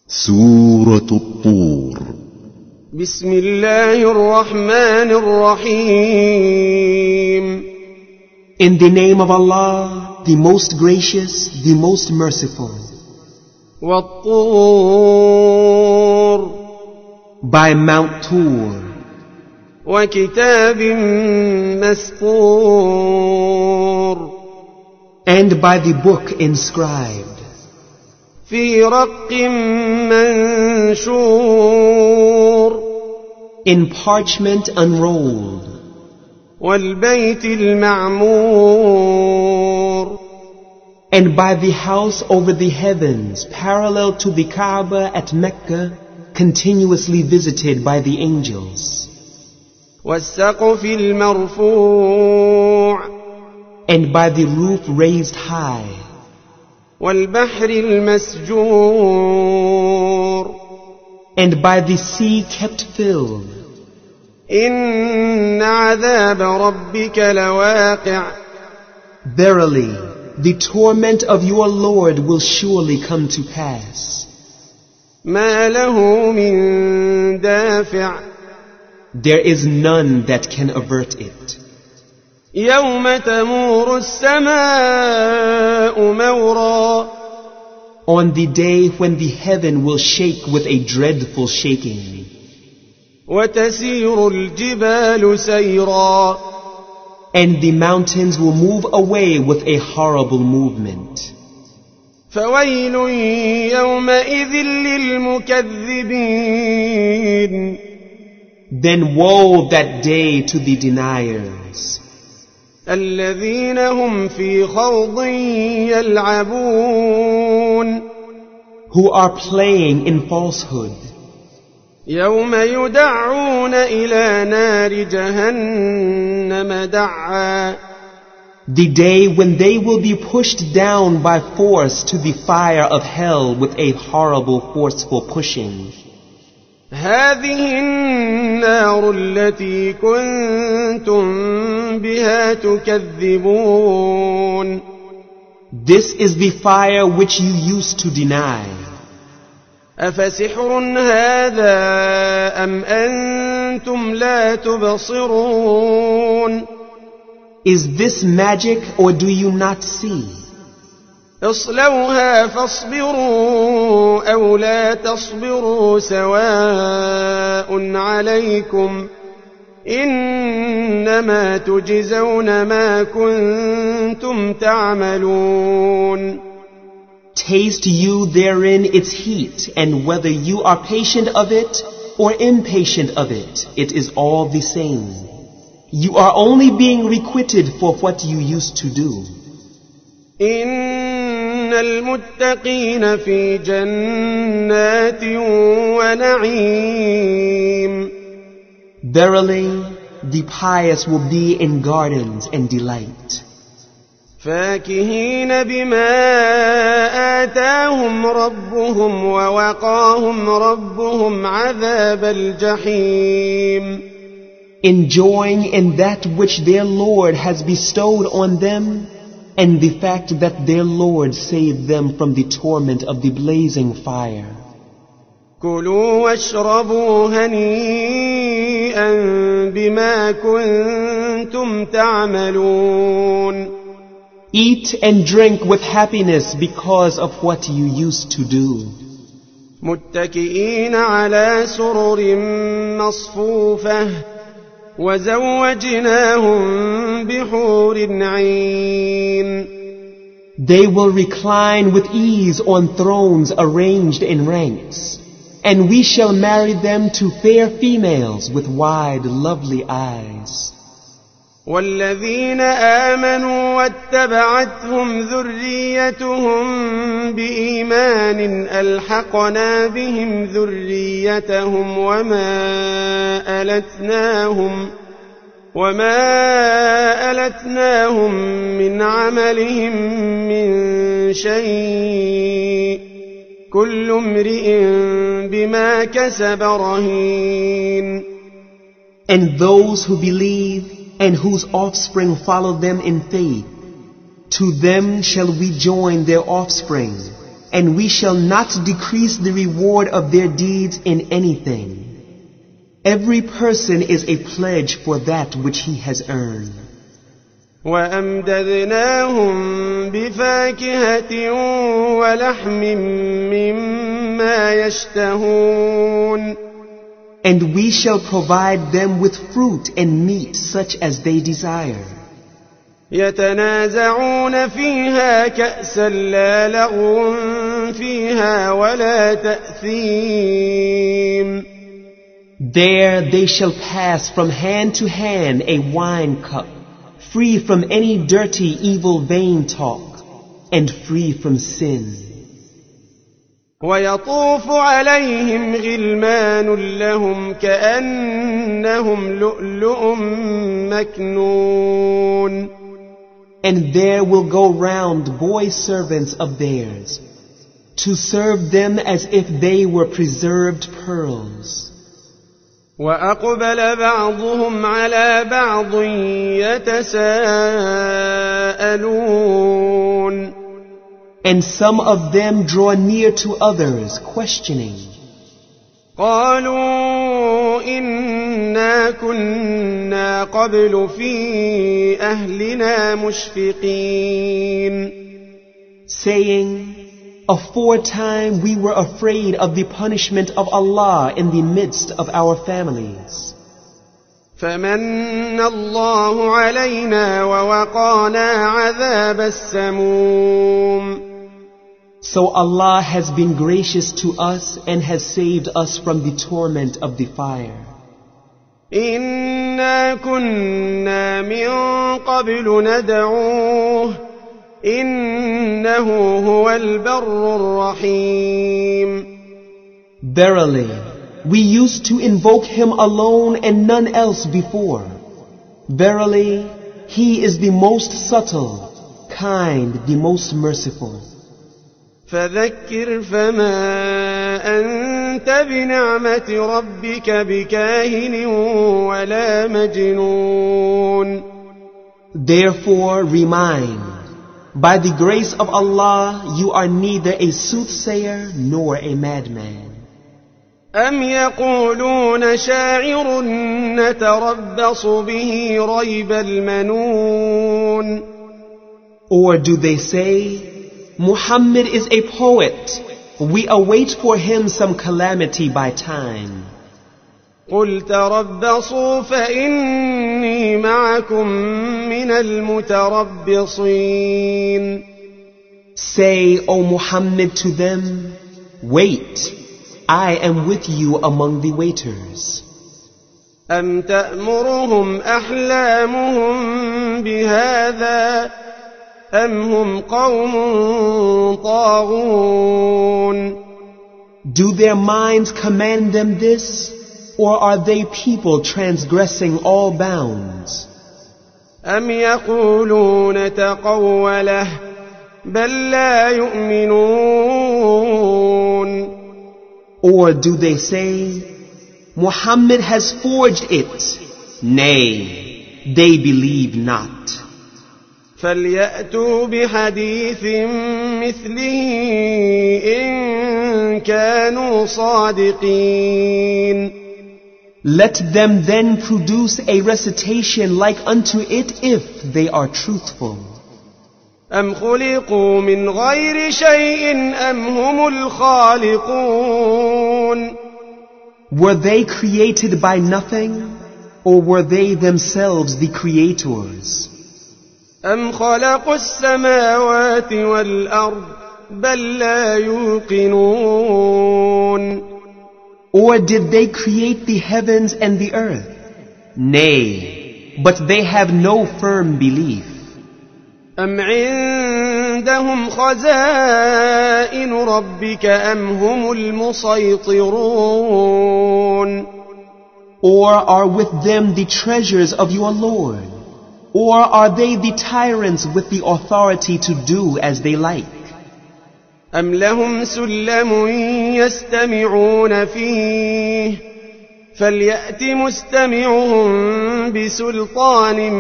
سورة الطور. بسم الله الرحمن الرحيم. In the name of Allah, the most gracious, the most merciful. والطور. By Mount Tur. وكتاب مسطور. And by the book inscribed. في رق منشور. In parchment unrolled. والبيت المعمور. And by the house over the heavens, parallel to the Kaaba at Mecca, continuously visited by the angels. والسقف المرفوع. And by the roof raised high. والبحر المسجور. And by the sea kept filled. إن عذاب ربك لواقع. Verily, the torment of your Lord will surely come to pass. ما له من دافع. There is none that can avert it. يوم تمور السماء مورا. On the day when the heaven will shake with a dreadful shaking. وتسير الجبال سيرا. And the mountains will move away with a horrible movement. فويل يومئذ للمكذبين. Then woe that day to the deniers. الذين هم في خوض يلعبون. Who are playing in falsehood. يوم يدعون إلى نار جهنم دعا. The day when they will be pushed down by force to the fire of hell with a horrible forceful pushing. هذه النار التي كنتم بها تكذبون. This is the fire which you used to deny. أفسحر هذا أم أنتم لا تبصرون. Is this magic or do you not see? اصلوها فاصبروا أو لا تصبروا سواء عليكم إنما تجزون ما كنتم تعملون. Taste you therein its heat, and whether you are patient of it or impatient of it, it is all the same. You are only being requited for what you used to do. إن المتقين في جنات ونعيم. Verily, the pious will be in gardens and delight. فاكهين بما آتاهم ربهم ووقاهم ربهم عذاب الجحيم. Enjoying in that which their Lord has bestowed on them, and the fact that their Lord saved them from the torment of the blazing fire. كلوا واشربوا هنيئا بما كنتم تعملون. Eat and drink with happiness because of what you used to do. متكئين على سرر مصفوفة وزوجناهم بحور عين. They will recline with ease on thrones arranged in ranks, and we shall marry them to fair females with wide, lovely eyes. والذين آمنوا واتبعتهم ذريتهم بإيمان ألحقنا بهم ذريتهم وما ألتناهم من عملهم من شيء كل امرئ بما كسب رهين. And those who believe and whose offspring follow them in faith, to them shall we join their offspring, and we shall not decrease the reward of their deeds in anything. Every person is a pledge for that which he has earned. وأمددناهم بفاكهة ولحم مما يشتهون. And we shall provide them with fruit and meat such as they desire. يتنازعون فيها كأسا لا لغو فيها ولا تأثيم. There they shall pass from hand to hand a wine cup, free from any dirty, evil, vain talk, and free from sin. ويطوف عليهم غلمان لهم كأنهم لؤلؤ مكنون. And there will go round boy servants of theirs, to serve them as if they were preserved pearls. وأقبل بعضهم على بعض يتساءلون. And some of them draw near to others, questioning. قالوا إنا كنا قبل في أهلنا مشفقين. Saying, aforetime we were afraid of the punishment of Allah in the midst of our families. فمن الله علينا ووقانا عذاب السموم. So Allah has been gracious to us and has saved us from the torment of the fire. إنا كنا من قبل ندعوه إنه هو البر الرحيم. Verily, we used to invoke him alone and none else before. Verily, he is the most subtle, kind, the most merciful. فذكر فما أنت بنعمة ربك بكاهن ولا مجنون. Therefore remind, by the grace of Allah you are neither a soothsayer nor a madman. أم يقولون شاعر نتربص به ريب المنون. Or do they say, Muhammad is a poet, we await for him some calamity by time. قل تربصوا فإني معكم من المتربصين. Say, O Muhammad, to them, wait, I am with you among the waiters. أم تأمرهم أحلامهم بهذا أم هم قوم طاغون. Do their minds command them this, or are they people transgressing all bounds? أم يقولون تقوله بل لا يؤمنون. Or do they say, Muhammad has forged it? Nay, they believe not. فليأتوا بحديث مثله إن كانوا صادقين. Let them then produce a recitation like unto it if they are truthful. أم خلقوا من غير شيء أم هم الخالقون. Were they created by nothing, or were they themselves the creators? أم خلقوا السماوات والأرض بل لا يوقنون. Or did they create the heavens and the earth? Nay, but they have no firm belief. أم عندهم خزائن ربك أم هم المسيطرون. Or are with them the treasures of your Lord? Or are they the tyrants with the authority to do as they like? أم لهم سلم يستمعون فيه فليأت مستمعهم بسلطان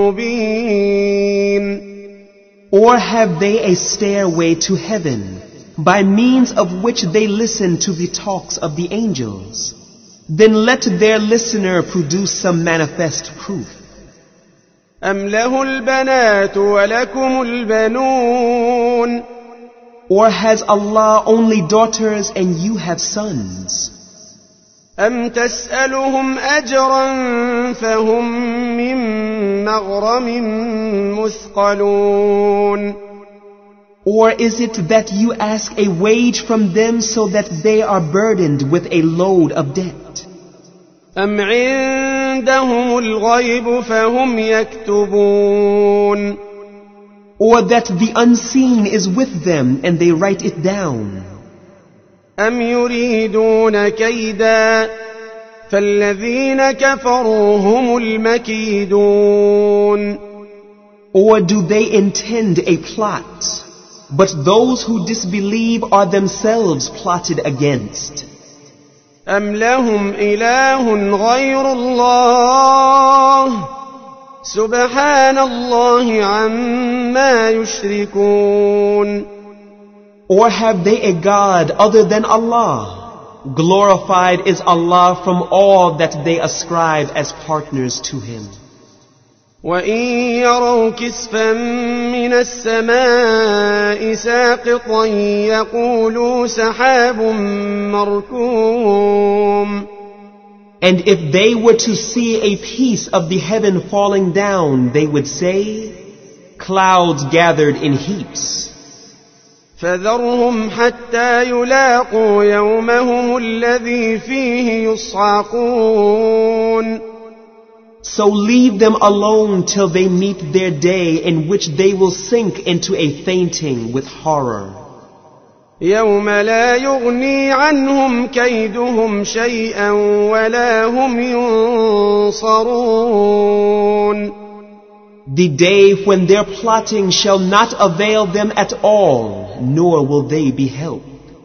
مبين. Or have they a stairway to heaven by means of which they listen to the talks of the angels. Then let their listener produce some manifest proof. أم له البنات ولكم البنون Or has Allah only daughters and you have sons? أم تسألهم أجرا فهم من مغرم مثقلون Or is it that you ask a wage from them so that they are burdened with a load of debt? أم عندهم الغيب فهم يكتبون Or that the unseen is with them and they write it down? أم يريدون كيدا فالذين كفروا هم المكيدون Or do they intend a plot? But those who disbelieve are themselves plotted against. أم لهم إله غير الله سبحان الله عما يشركون Or have they a God other than Allah? Glorified is Allah from all that they ascribe as partners to Him. وإن يروا كسفا من السماء ساقطا يقولوا سحاب مركوم And if they were to see a piece of the heaven falling down, they would say, clouds gathered in heaps. فذرهم حتى يلاقوا يومهم الذي فيه يصعقون So leave them alone till they meet their day in which they will sink into a fainting with horror. يوم لا يغني عنهم كيدهم شيئا ولا هم ينصرون The day when their plotting shall not avail them at all, nor will they be helped.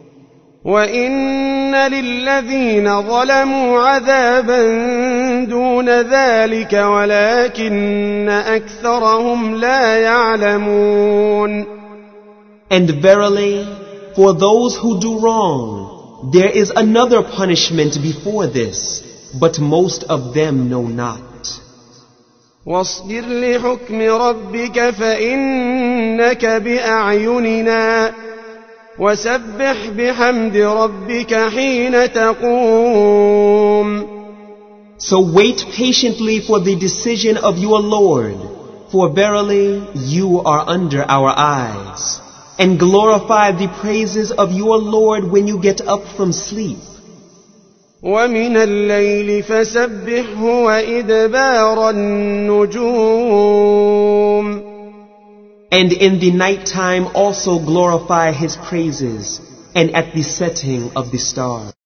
وإن للذين ظلموا عذابا دون ذلك ولكن أكثرهم لا يعلمون And verily, for those who do wrong, there is another punishment before this, but most of them know not. واصبر لحكم ربك فإنك بأعيننا وسبح بحمد ربك حين تقوم So wait patiently for the decision of your Lord, for verily you are under our eyes. And glorify the praises of your Lord when you get up from sleep. ومن الليل فسبحه وإدبار النجوم And in the night time also glorify His praises, and at the setting of the stars.